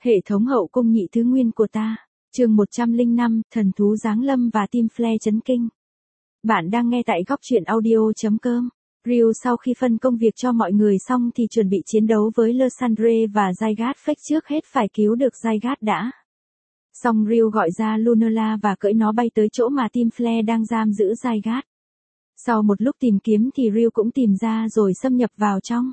Hệ thống hậu cung nhị thứ nguyên của ta. Chương 105, thần thú giáng lâm và Tim Flare chấn kinh. Bạn đang nghe tại góc truyện audio.com. Ryu sau khi phân công việc cho mọi người xong thì chuẩn bị chiến đấu với Lysandre và Zygarde Fake, trước hết phải cứu được Zygarde đã. Xong Ryu gọi ra Lunella và cưỡi nó bay tới chỗ mà Tim Flare đang giam giữ Zygarde. Sau một lúc tìm kiếm thì Ryu cũng tìm ra rồi xâm nhập vào trong.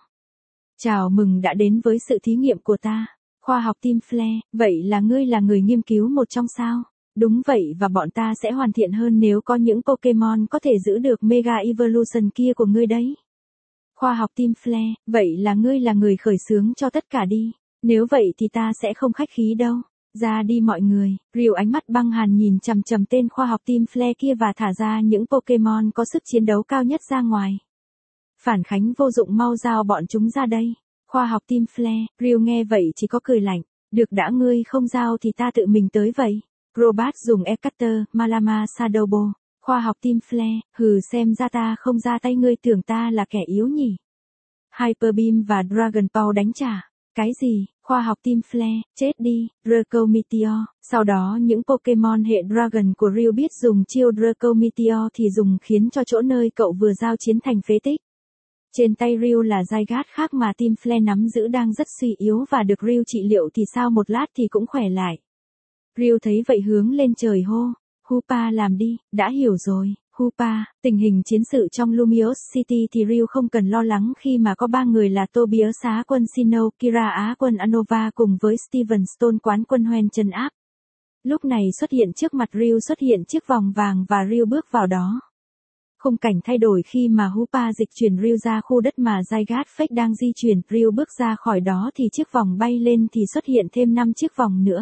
Chào mừng đã đến với sự thí nghiệm của ta. Khoa học Tim Flare, vậy là ngươi là người nghiên cứu một trong sao? Đúng vậy, và bọn ta sẽ hoàn thiện hơn nếu có những Pokemon có thể giữ được Mega Evolution kia của ngươi đấy. Khoa học Tim Flare, vậy là ngươi là người khởi xướng cho tất cả đi. Nếu vậy thì ta sẽ không khách khí đâu. Ra đi mọi người. Ryu ánh mắt băng hàn nhìn chằm chằm tên khoa học Tim Flare kia và thả ra những Pokemon có sức chiến đấu cao nhất ra ngoài. Phản khánh vô dụng, mau giao bọn chúng ra đây. Khoa học Tim Flare, Ryu nghe vậy chỉ có cười lạnh. Được đã, ngươi không giao thì ta tự mình tới vậy. Crobat dùng Ekater, Malama Shadowball. Khoa học Tim Flare, hừ, xem ra ta không ra tay, ngươi tưởng ta là kẻ yếu nhỉ. Hyper Beam và Dragon Ball đánh trả. Cái gì? Khoa học Tim Flare, chết đi. Draco Meteor. Sau đó những Pokemon hệ Dragon của Ryu biết dùng chiêu Draco Meteor thì dùng khiến cho chỗ nơi cậu vừa giao chiến thành phế tích. Trên tay Ryu là Zygarde khác mà Tim Flare nắm giữ đang rất suy yếu và được Ryu trị liệu thì sau một lát thì cũng khỏe lại. Ryu thấy vậy hướng lên trời hô, Hoopa làm đi, đã hiểu rồi. Hoopa, tình hình chiến sự trong Lumiose City thì Ryu không cần lo lắng khi mà có ba người là Tobias Á quân Sinnoh, Kira Á quân Unova cùng với Steven Stone quán quân Hoenn trấn áp. Lúc này xuất hiện trước mặt Ryu xuất hiện chiếc vòng vàng và Ryu bước vào đó. Khung cảnh thay đổi khi mà Hoopa dịch chuyển Ryu ra khu đất mà Zygarde Fake đang di chuyển. Ryu bước ra khỏi đó thì chiếc vòng bay lên thì xuất hiện thêm 5 chiếc vòng nữa.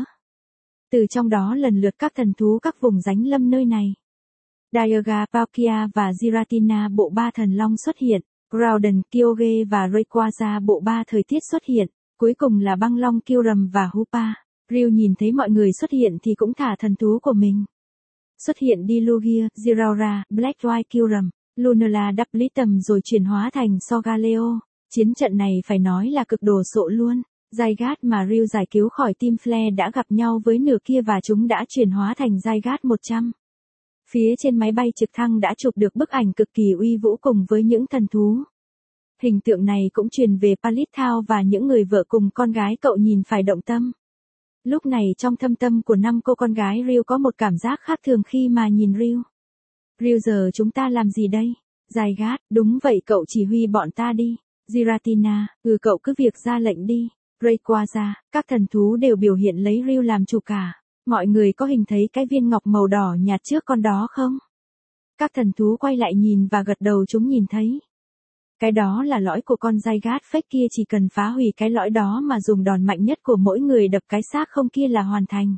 Từ trong đó lần lượt các thần thú các vùng giáng lâm nơi này. Dialga, Palkia và Giratina bộ ba thần long xuất hiện. Groudon, Kyogre và Rayquaza bộ ba thời tiết xuất hiện. Cuối cùng là băng long Kyurem và Hoopa. Ryu nhìn thấy mọi người xuất hiện thì cũng thả thần thú của mình. Xuất hiện Dilugia, Zeraora, Black White Kyurem, Lunella Depletum rồi chuyển hóa thành Solgaleo. Chiến trận này phải nói là cực đồ sộ luôn. Zygarde mà Ryu giải cứu khỏi Tim Flare đã gặp nhau với nửa kia và chúng đã chuyển hóa thành Zygarde 100. Phía trên máy bay trực thăng đã chụp được bức ảnh cực kỳ uy vũ cùng với những thần thú. Hình tượng này cũng truyền về Pallet Town và những người vợ cùng con gái cậu nhìn phải động tâm. Lúc này trong thâm tâm của 5 cô con gái Ryu có một cảm giác khác thường khi mà nhìn Ryu. Ryu, giờ chúng ta làm gì đây? Zygarde, đúng vậy, cậu chỉ huy bọn ta đi. Giratina, cậu cứ việc ra lệnh đi. Rayquaza, các thần thú đều biểu hiện lấy Ryu làm chủ cả. Mọi người có hình thấy cái viên ngọc màu đỏ nhạt trước con đó không? Các thần thú quay lại nhìn và gật đầu, chúng nhìn thấy. Cái đó là lõi của con Zygarde Fake kia, chỉ cần phá hủy cái lõi đó mà dùng đòn mạnh nhất của mỗi người đập cái xác không kia là hoàn thành.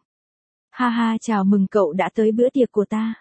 Ha ha, chào mừng cậu đã tới bữa tiệc của ta.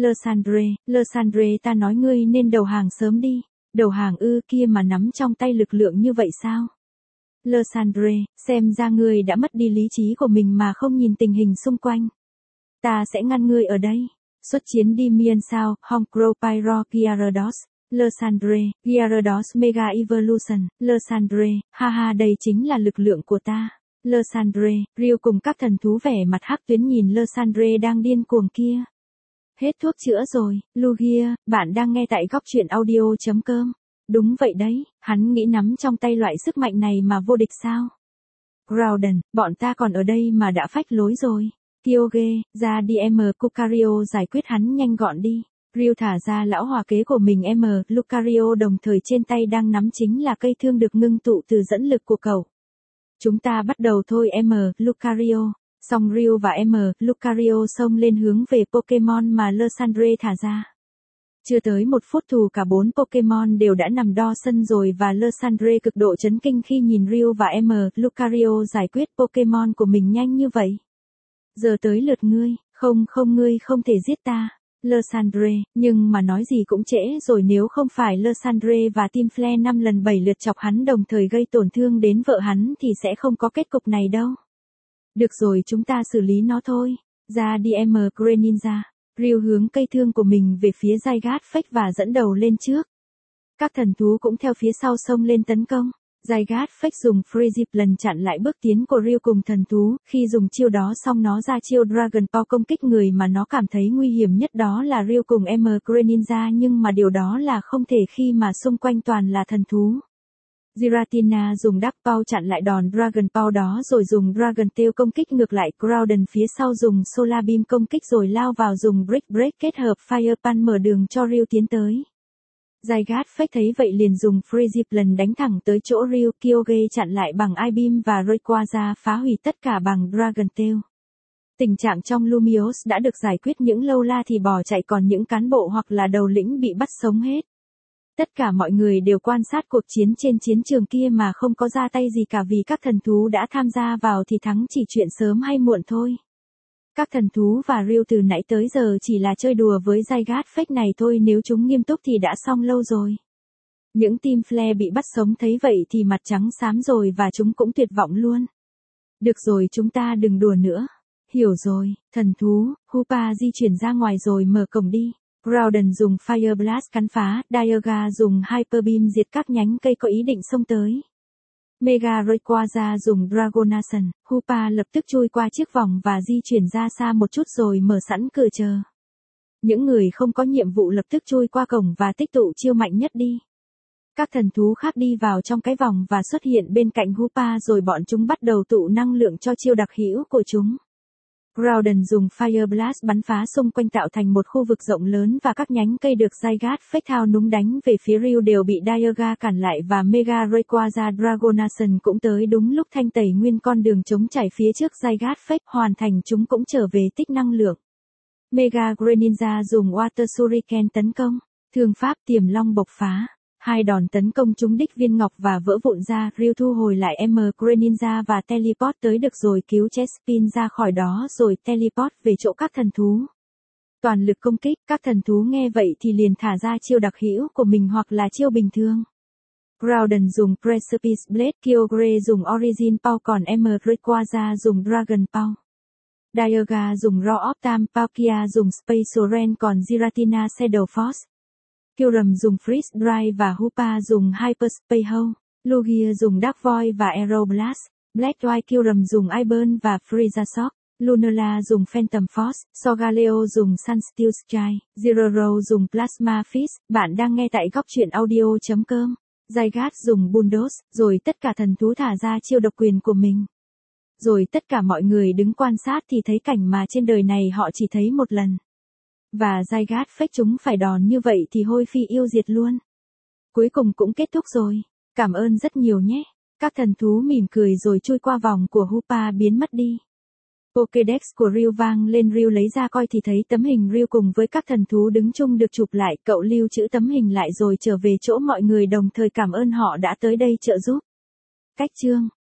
Lysandre, ta nói ngươi nên đầu hàng sớm đi. Đầu hàng ư? Kia mà nắm trong tay lực lượng như vậy sao? Lysandre, xem ra ngươi đã mất đi lý trí của mình mà không nhìn tình hình xung quanh. Ta sẽ ngăn ngươi ở đây. Xuất chiến đi miên sao, Honchkrow Pyro Gyarados. Lysandre, Gyarados Mega Evolution. Lysandre, haha, đây chính là lực lượng của ta. Lysandre, Ryu cùng các thần thú vẻ mặt hắc tuyến nhìn Lysandre đang điên cuồng kia. Hết thuốc chữa rồi. Lugia, bạn đang nghe tại góc truyện audio.com. Đúng vậy đấy, hắn nghĩ nắm trong tay loại sức mạnh này mà vô địch sao? Groudon, bọn ta còn ở đây mà đã phách lối rồi. Kyogre, ra đi em, Lucario giải quyết hắn nhanh gọn đi. Ryu thả ra lão hòa kế của mình em, Lucario đồng thời trên tay đang nắm chính là cây thương được ngưng tụ từ dẫn lực của cậu. Chúng ta bắt đầu thôi em, Lucario. Xong Ryu và em, Lucario xông lên hướng về Pokemon mà Lysandre thả ra. Chưa tới 1 phút thủ cả 4 Pokemon đều đã nằm đo sân rồi và Lysandre cực độ chấn kinh khi nhìn Ryu và em, Lucario giải quyết Pokemon của mình nhanh như vậy. Giờ tới lượt ngươi, không, ngươi không thể giết ta. Lysandre, nhưng mà nói gì cũng trễ rồi, nếu không phải Lysandre và Tim Flare 5 lần 7 lượt chọc hắn đồng thời gây tổn thương đến vợ hắn thì sẽ không có kết cục này đâu. Được rồi, chúng ta xử lý nó thôi. Ra đi em, Greninja. Ryu hướng cây thương của mình về phía Zygarde Fake và dẫn đầu lên trước. Các thần thú cũng theo phía sau xông lên tấn công. Zygarde Fake dùng Freeze lần chặn lại bước tiến của Ryu cùng thần thú, khi dùng chiêu đó xong nó ra chiêu Dragon Ball công kích người mà nó cảm thấy nguy hiểm nhất đó là Ryu cùng M Greninja nhưng mà điều đó là không thể khi mà xung quanh toàn là thần thú. Giratina dùng Dark Paw chặn lại đòn Dragon Ball đó rồi dùng Dragon Tail công kích ngược lại, Groudon phía sau dùng Solar Beam công kích rồi lao vào dùng Brick Break kết hợp Fire Punch mở đường cho Ryu tiến tới. Zygarde Fake thấy vậy liền dùng Freeze lần đánh thẳng tới chỗ Ryu, Kyoge chặn lại bằng I-Beam và Rayquaza phá hủy tất cả bằng Dragon Tail. Tình trạng trong Lumiose đã được giải quyết, những lâu la thì bỏ chạy còn những cán bộ hoặc là đầu lĩnh bị bắt sống hết. Tất cả mọi người đều quan sát cuộc chiến trên chiến trường kia mà không có ra tay gì cả vì các thần thú đã tham gia vào thì thắng chỉ chuyện sớm hay muộn thôi. Các thần thú và Ryu từ nãy tới giờ chỉ là chơi đùa với Zygarde Fake này thôi, nếu chúng nghiêm túc thì đã xong lâu rồi. Những team Flare bị bắt sống thấy vậy thì mặt trắng xám rồi và chúng cũng tuyệt vọng luôn. Được rồi, chúng ta đừng đùa nữa. Hiểu rồi, thần thú, Hoopa di chuyển ra ngoài rồi mở cổng đi. Groudon dùng Fire Blast cắn phá, Dialga dùng Hyper Beam diệt các nhánh cây có ý định xông tới. Mega Rayquaza dùng Dragonation, Hoopa lập tức chui qua chiếc vòng và di chuyển ra xa một chút rồi mở sẵn cửa chờ. Những người không có nhiệm vụ lập tức chui qua cổng và tích tụ chiêu mạnh nhất đi. Các thần thú khác đi vào trong cái vòng và xuất hiện bên cạnh Hoopa rồi bọn chúng bắt đầu tụ năng lượng cho chiêu đặc hữu của chúng. Groudon dùng Fire Blast bắn phá xung quanh tạo thành một khu vực rộng lớn và các nhánh cây được Zygarde Fake thao núng đánh về phía Ryu đều bị Dialga cản lại và Mega Rayquaza Dragonation cũng tới đúng lúc thanh tẩy nguyên con đường trống chảy phía trước Zygarde Fake, hoàn thành chúng cũng trở về tích năng lượng. Mega Greninja dùng Water Shuriken tấn công, thương pháp Tiềm Long bộc phá. Hai đòn tấn công trúng đích viên ngọc và vỡ vụn ra, Ryu thu hồi lại M Greninja và teleport tới được rồi cứu Chespin ra khỏi đó rồi teleport về chỗ các thần thú. Toàn lực công kích, các thần thú nghe vậy thì liền thả ra chiêu đặc hữu của mình hoặc là chiêu bình thường. Groudon dùng Precipice Blade, Kyogre dùng Origin Power còn M Rayquaza dùng Dragon Power. Dialga dùng Raw of Time, Palkia dùng Spatial Rain còn Giratina Shadow Force. Kyurem dùng Freeze Dry và Hoopa dùng Hyperspace Hole. Lugia dùng Dark Void và Aeroblast. Black White Kyurem dùng Iburn và Frieza Shock. Lunala dùng Phantom Force. Solgaleo dùng Sunsteel Strike. Zero dùng Plasma Fist. Bạn đang nghe tại góc truyện audio.com. Zygarde dùng Bulldoze, rồi tất cả thần thú thả ra chiêu độc quyền của mình. Rồi tất cả mọi người đứng quan sát thì thấy cảnh mà trên đời này họ chỉ thấy một lần. Và Zygarde Fake chúng phải đòn như vậy thì hôi phi yêu diệt luôn. Cuối cùng cũng kết thúc rồi. Cảm ơn rất nhiều nhé. Các thần thú mỉm cười rồi chui qua vòng của Hoopa biến mất đi. Pokédex của Ryu vang lên, Ryu lấy ra coi thì thấy tấm hình Ryu cùng với các thần thú đứng chung được chụp lại. Cậu lưu trữ tấm hình lại rồi trở về chỗ mọi người đồng thời cảm ơn họ đã tới đây trợ giúp. Cách chương